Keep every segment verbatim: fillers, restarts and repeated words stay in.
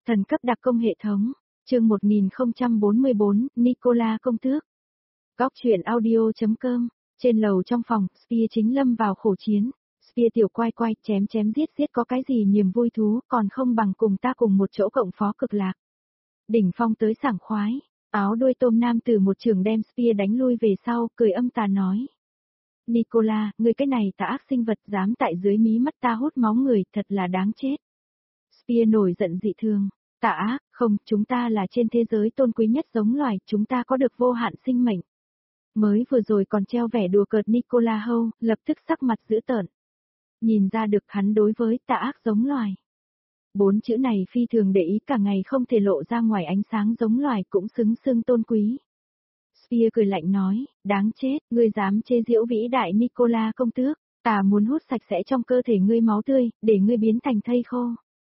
Thần cấp đặc công hệ thống, chương một nghìn không trăm bốn mươi bốn, Nicola công tước. Góc truyện audio.com, trên lầu trong phòng, Spear chính lâm vào khổ chiến. Spear tiểu quay quay, chém chém giết giết có cái gì niềm vui thú, còn không bằng cùng ta cùng một chỗ cộng phó cực lạc. Đỉnh phong tới sảng khoái, áo đuôi tôm nam từ một trường đem Spear đánh lui về sau, cười âm tà nói. Nicola, ngươi cái này tà ác sinh vật dám tại dưới mí mắt ta hút máu người, thật là đáng chết. Spear nổi giận dị thường. Tà ác, không, chúng ta là trên thế giới tôn quý nhất giống loài, chúng ta có được vô hạn sinh mệnh. Mới vừa rồi còn treo vẻ đùa cợt Nicola Howe, lập tức sắc mặt dữ tợn. Nhìn ra được hắn đối với tà ác giống loài. Bốn chữ này phi thường để ý cả ngày không thể lộ ra ngoài ánh sáng giống loài cũng xứng xưng tôn quý. Spear cười lạnh nói, đáng chết, ngươi dám chê giễu vĩ đại Nicola công tước, ta muốn hút sạch sẽ trong cơ thể ngươi máu tươi, để ngươi biến thành thây khô.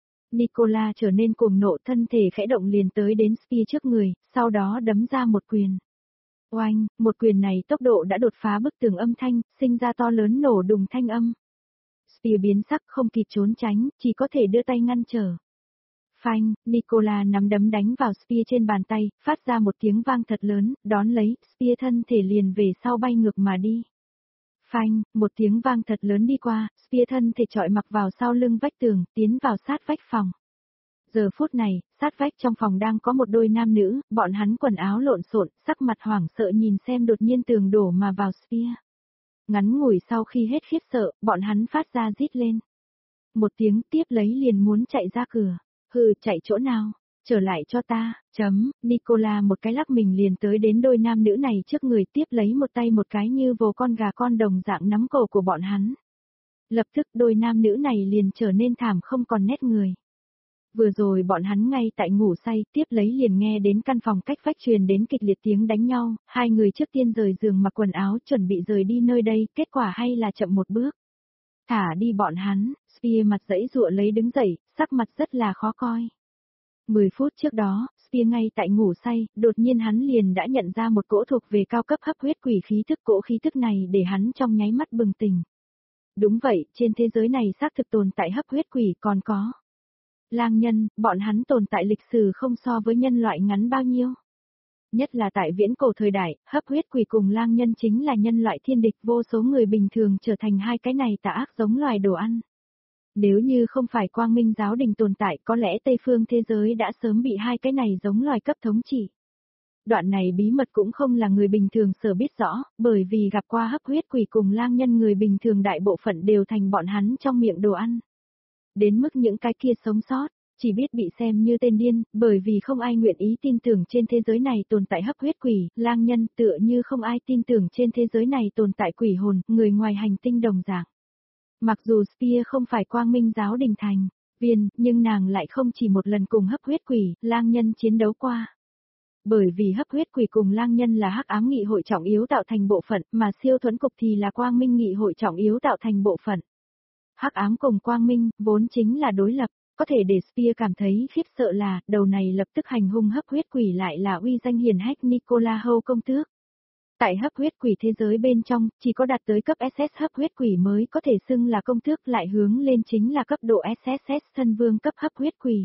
Nicola trở nên cuồng nộ, thân thể khẽ động liền tới đến Spear trước người, sau đó đấm ra một quyền. Oanh, một quyền này tốc độ đã đột phá bức tường âm thanh, sinh ra to lớn nổ đùng thanh âm. Spear biến sắc không kịp trốn tránh, chỉ có thể đưa tay ngăn trở. Phanh, Nicola nắm đấm đánh vào Spear trên bàn tay, phát ra một tiếng vang thật lớn, đón lấy, Spear thân thể liền về sau bay ngược mà đi. Phanh, một tiếng vang thật lớn đi qua, Spear thân thể trọi mặc vào sau lưng vách tường, tiến vào sát vách phòng. Giờ phút này, sát vách trong phòng đang có một đôi nam nữ, bọn hắn quần áo lộn xộn, sắc mặt hoảng sợ nhìn xem đột nhiên tường đổ mà vào Spear. Ngắn ngủi sau khi hết khiếp sợ, bọn hắn phát ra rít lên. Một tiếng tiếp lấy liền muốn chạy ra cửa. Hừ, chạy chỗ nào? Trở lại cho ta, chấm, Nicola một cái lắc mình liền tới đến đôi nam nữ này trước người tiếp lấy một tay một cái như vồ con gà con đồng dạng nắm cổ của bọn hắn. Lập tức đôi nam nữ này liền trở nên thảm không còn nét người. Vừa rồi bọn hắn ngay tại ngủ say, tiếp lấy liền nghe đến căn phòng cách vách truyền đến kịch liệt tiếng đánh nhau, hai người trước tiên rời giường mặc quần áo chuẩn bị rời đi nơi đây, kết quả hay là chậm một bước. Thả đi bọn hắn, Spear mặt dãy dụa lấy đứng dậy, sắc mặt rất là khó coi. Mười phút trước đó, Spear ngay tại ngủ say, đột nhiên hắn liền đã nhận ra một cỗ thuộc về cao cấp hấp huyết quỷ khí thức, cỗ khí thức này để hắn trong nháy mắt bừng tỉnh. Đúng vậy, trên thế giới này xác thực tồn tại hấp huyết quỷ còn có. Lang nhân, bọn hắn tồn tại lịch sử không so với nhân loại ngắn bao nhiêu. Nhất là tại viễn cổ thời đại, hấp huyết quỷ cùng lang nhân chính là nhân loại thiên địch, vô số người bình thường trở thành hai cái này tà ác giống loài đồ ăn. Nếu như không phải quang minh giáo đình tồn tại, có lẽ Tây phương thế giới đã sớm bị hai cái này giống loài cấp thống trị. Đoạn này bí mật cũng không là người bình thường sở biết rõ, bởi vì gặp qua hấp huyết quỷ cùng lang nhân người bình thường đại bộ phận đều thành bọn hắn trong miệng đồ ăn. Đến mức những cái kia sống sót, chỉ biết bị xem như tên điên, bởi vì không ai nguyện ý tin tưởng trên thế giới này tồn tại hấp huyết quỷ, lang nhân, tựa như không ai tin tưởng trên thế giới này tồn tại quỷ hồn, người ngoài hành tinh đồng dạng. Mặc dù Spear không phải quang minh giáo đình thành viên, nhưng nàng lại không chỉ một lần cùng hấp huyết quỷ, lang nhân chiến đấu qua. Bởi vì hấp huyết quỷ cùng lang nhân là hắc ám nghị hội trọng yếu tạo thành bộ phận, mà siêu thuẫn cục thì là quang minh nghị hội trọng yếu tạo thành bộ phận. Hắc ám cùng quang minh, vốn chính là đối lập, có thể để Spear cảm thấy khiếp sợ là, đầu này lập tức hành hung hấp huyết quỷ lại là uy danh hiển hách Nicola Howe công tước. Tại hấp huyết quỷ thế giới bên trong, chỉ có đạt tới cấp ét ét hấp huyết quỷ mới có thể xưng là công tước, lại hướng lên chính là cấp độ ét ét thân vương cấp hấp huyết quỷ.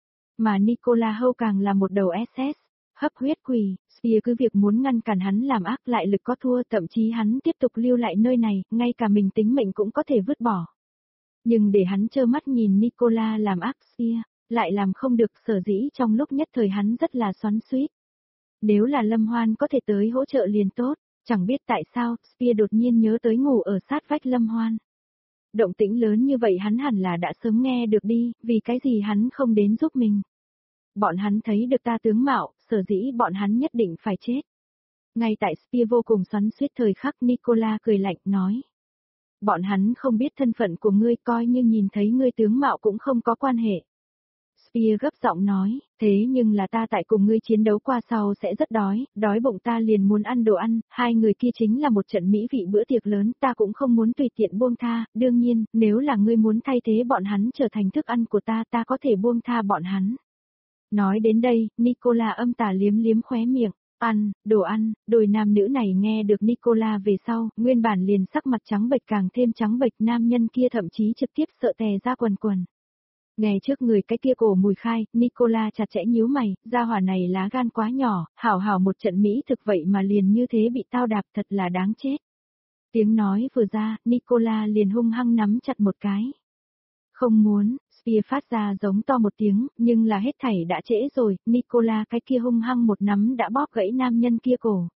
Mà Nicola Howe càng là một đầu ét ét, hấp huyết quỷ, Spear cứ việc muốn ngăn cản hắn làm ác lại lực có thua, thậm chí hắn tiếp tục lưu lại nơi này, ngay cả mình tính mệnh cũng có thể vứt bỏ. Nhưng để hắn trơ mắt nhìn Nicola làm ác, Spear lại làm không được, sở dĩ trong lúc nhất thời hắn rất là xoắn xuýt. Nếu là Lâm Hoan có thể tới hỗ trợ liền tốt, chẳng biết tại sao, Spear đột nhiên nhớ tới ngủ ở sát vách Lâm Hoan. Động tĩnh lớn như vậy hắn hẳn là đã sớm nghe được đi, vì cái gì hắn không đến giúp mình. Bọn hắn thấy được ta tướng mạo, sở dĩ bọn hắn nhất định phải chết. Ngay tại Spear vô cùng xoắn xuýt thời khắc, Nicola cười lạnh nói. Bọn hắn không biết thân phận của ngươi, coi như nhìn thấy ngươi tướng mạo cũng không có quan hệ. Spear gấp giọng nói, thế nhưng là ta tại cùng ngươi chiến đấu qua sau sẽ rất đói, đói bụng ta liền muốn ăn đồ ăn, hai người kia chính là một trận mỹ vị bữa tiệc lớn, ta cũng không muốn tùy tiện buông tha, đương nhiên, nếu là ngươi muốn thay thế bọn hắn trở thành thức ăn của ta, ta có thể buông tha bọn hắn. Nói đến đây, Nicola âm tà liếm liếm khóe miệng. Ăn, đồ ăn, đôi nam nữ này nghe được Nicola về sau, nguyên bản liền sắc mặt trắng bệch càng thêm trắng bệch, nam nhân kia thậm chí trực tiếp sợ tè ra quần quần. Nghe trước người cái kia cổ mùi khai, Nicola chặt chẽ nhíu mày, gia hỏa này lá gan quá nhỏ, hảo hảo một trận Mỹ thực vậy mà liền như thế bị tao đạp thật là đáng chết. Tiếng nói vừa ra, Nicola liền hung hăng nắm chặt một cái. Không muốn, Spear phát ra giống to một tiếng, nhưng là hết thảy đã trễ rồi, Nicola cái kia hung hăng một nắm đã bóp gãy nam nhân kia cổ.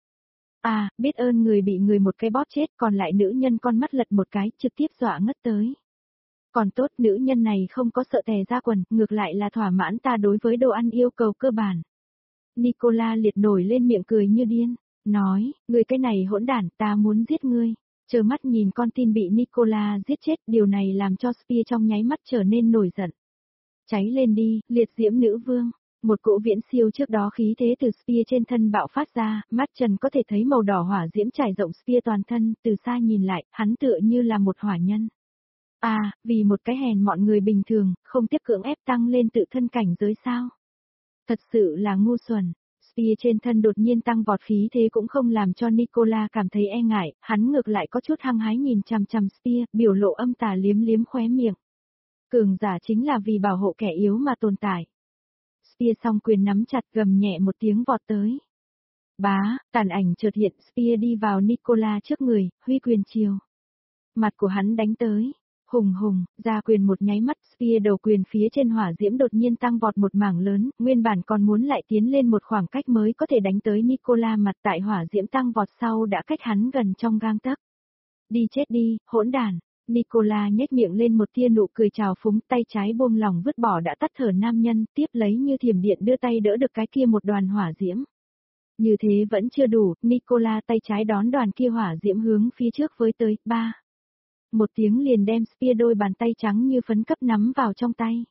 À, biết ơn người bị người một cái bóp chết, còn lại nữ nhân con mắt lật một cái, trực tiếp dọa ngất tới. Còn tốt nữ nhân này không có sợ tè ra quần, ngược lại là thỏa mãn ta đối với đồ ăn yêu cầu cơ bản. Nicola liệt nổi lên miệng cười như điên, nói, người cái này hỗn đản, ta muốn giết ngươi. Chờ mắt nhìn con tin bị Nicola giết chết, điều này làm cho Spear trong nháy mắt trở nên nổi giận. Cháy lên đi, liệt diễm nữ vương. Một cỗ viễn siêu trước đó khí thế từ Spear trên thân bạo phát ra, mắt Trần có thể thấy màu đỏ hỏa diễm trải rộng Spear toàn thân, từ xa nhìn lại, hắn tựa như là một hỏa nhân. À, vì một cái hèn mọi người bình thường, không tiếp cưỡng ép tăng lên tự thân cảnh giới sao. Thật sự là ngu xuẩn. Spear trên thân đột nhiên tăng vọt khí thế cũng không làm cho Nicola cảm thấy e ngại, hắn ngược lại có chút hăng hái nhìn chằm chằm Spear, biểu lộ âm tà liếm liếm khóe miệng. Cường giả chính là vì bảo hộ kẻ yếu mà tồn tại. Spear song quyền nắm chặt gầm nhẹ một tiếng vọt tới. Bá, tàn ảnh chợt hiện, Spear đi vào Nicola trước người, huy quyền chiều. Mặt của hắn đánh tới. Hùng hùng, ra quyền một nháy mắt, Spear đầu quyền phía trên hỏa diễm đột nhiên tăng vọt một mảng lớn, nguyên bản còn muốn lại tiến lên một khoảng cách mới có thể đánh tới Nicola mặt tại hỏa diễm tăng vọt sau đã cách hắn gần trong gang tấc. Đi chết đi, hỗn đàn. Nicola nhếch miệng lên một tia nụ cười trào phúng, tay trái buông lỏng vứt bỏ đã tắt thở nam nhân, tiếp lấy như thiểm điện đưa tay đỡ được cái kia một đoàn hỏa diễm. Như thế vẫn chưa đủ, Nicola tay trái đón đoàn kia hỏa diễm hướng phía trước với tới, ba. Một tiếng liền đem Spear đôi bàn tay trắng như phấn cấp nắm vào trong tay.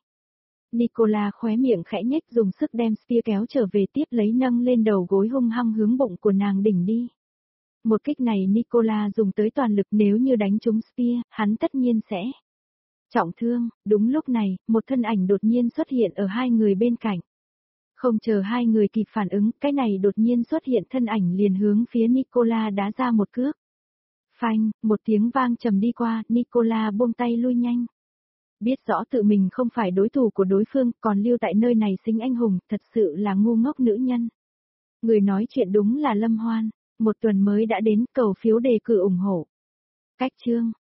Nicola khóe miệng khẽ nhếch dùng sức đem Spear kéo trở về tiếp lấy nâng lên đầu gối hung hăng hướng bụng của nàng đỉnh đi. Một kích này Nicola dùng tới toàn lực nếu như đánh trúng Spear, hắn tất nhiên sẽ trọng thương. Đúng lúc này, một thân ảnh đột nhiên xuất hiện ở hai người bên cạnh. Không chờ hai người kịp phản ứng, cái này đột nhiên xuất hiện thân ảnh liền hướng phía Nicola đá ra một cước. Phanh, một tiếng vang trầm đi qua, Nicola buông tay lui nhanh. Biết rõ tự mình không phải đối thủ của đối phương, còn lưu tại nơi này xính anh hùng, thật sự là ngu ngốc nữ nhân. Người nói chuyện đúng là Lâm Hoan, một tuần mới đã đến, cầu phiếu đề cử ủng hộ. Cách chương